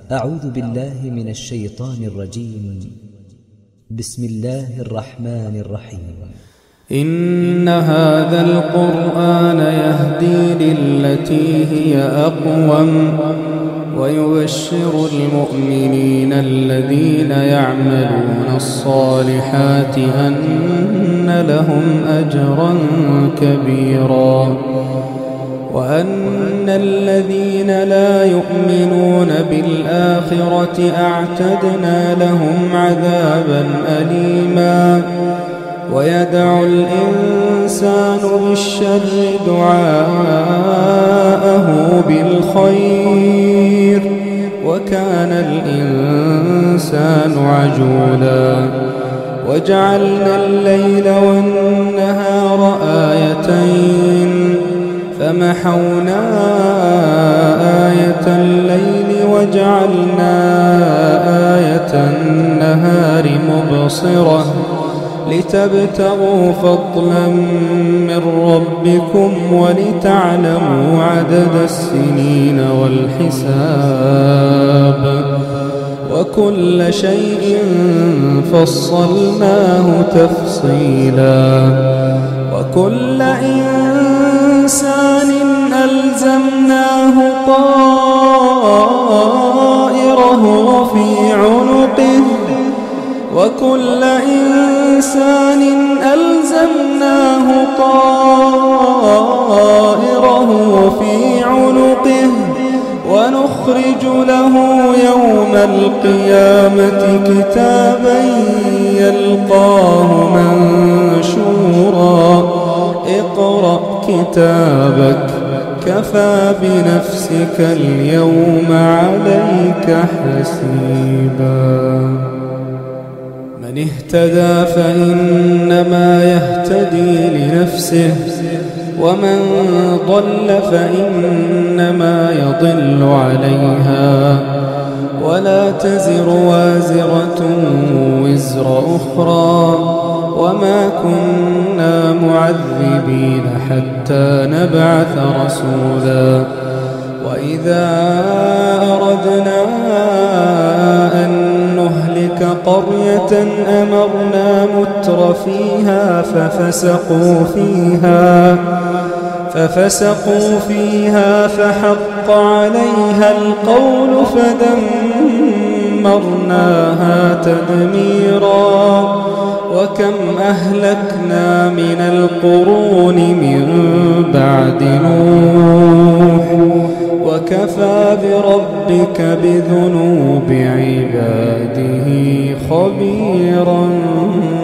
أعوذ بالله من الشيطان الرجيم. بسم الله الرحمن الرحيم. إن هذا القرآن يهدي للتي هي أقوم ويبشر المؤمنين الذين يعملون الصالحات أن لهم أجرا كبيرا وأن الذين لا يؤمنون بالآخرة أعتدنا لهم عذابا أليما ويدعو الإنسان بالشر دعاءه بالخير وكان الإنسان عجولا وجعلنا الليل والنهار آيتين فمحونا آية الليل وجعلنا آية النهار مبصرة لتبتغوا فضلا من ربكم ولتعلموا عدد السنين والحساب وكل شيء فصلناه تفصيلا وكل إنسان ألزمناه طائره في عنقه وكل إنسان ألزمناه طائره في عنقه ونخرج له يوم القيامة كتابا يلقاه منشورا اقرأ كتابك كفى بنفسك اليوم عليك حسيبا من اهتدى فإنما يهتدي لنفسه ومن ضل فإنما يضل عليها ولا تزر وازرة وزر أخرى وما كنا معذبين حتى نبعث رسولا وإذا أردنا أن نهلك قرية أمرنا متر فيها ففسقوا فيها فحق عليها القول فدمرناها تدميرا وكم أهلكنا من القرون من بعد نوح وكفى بربك بذنوب عباده خبيرا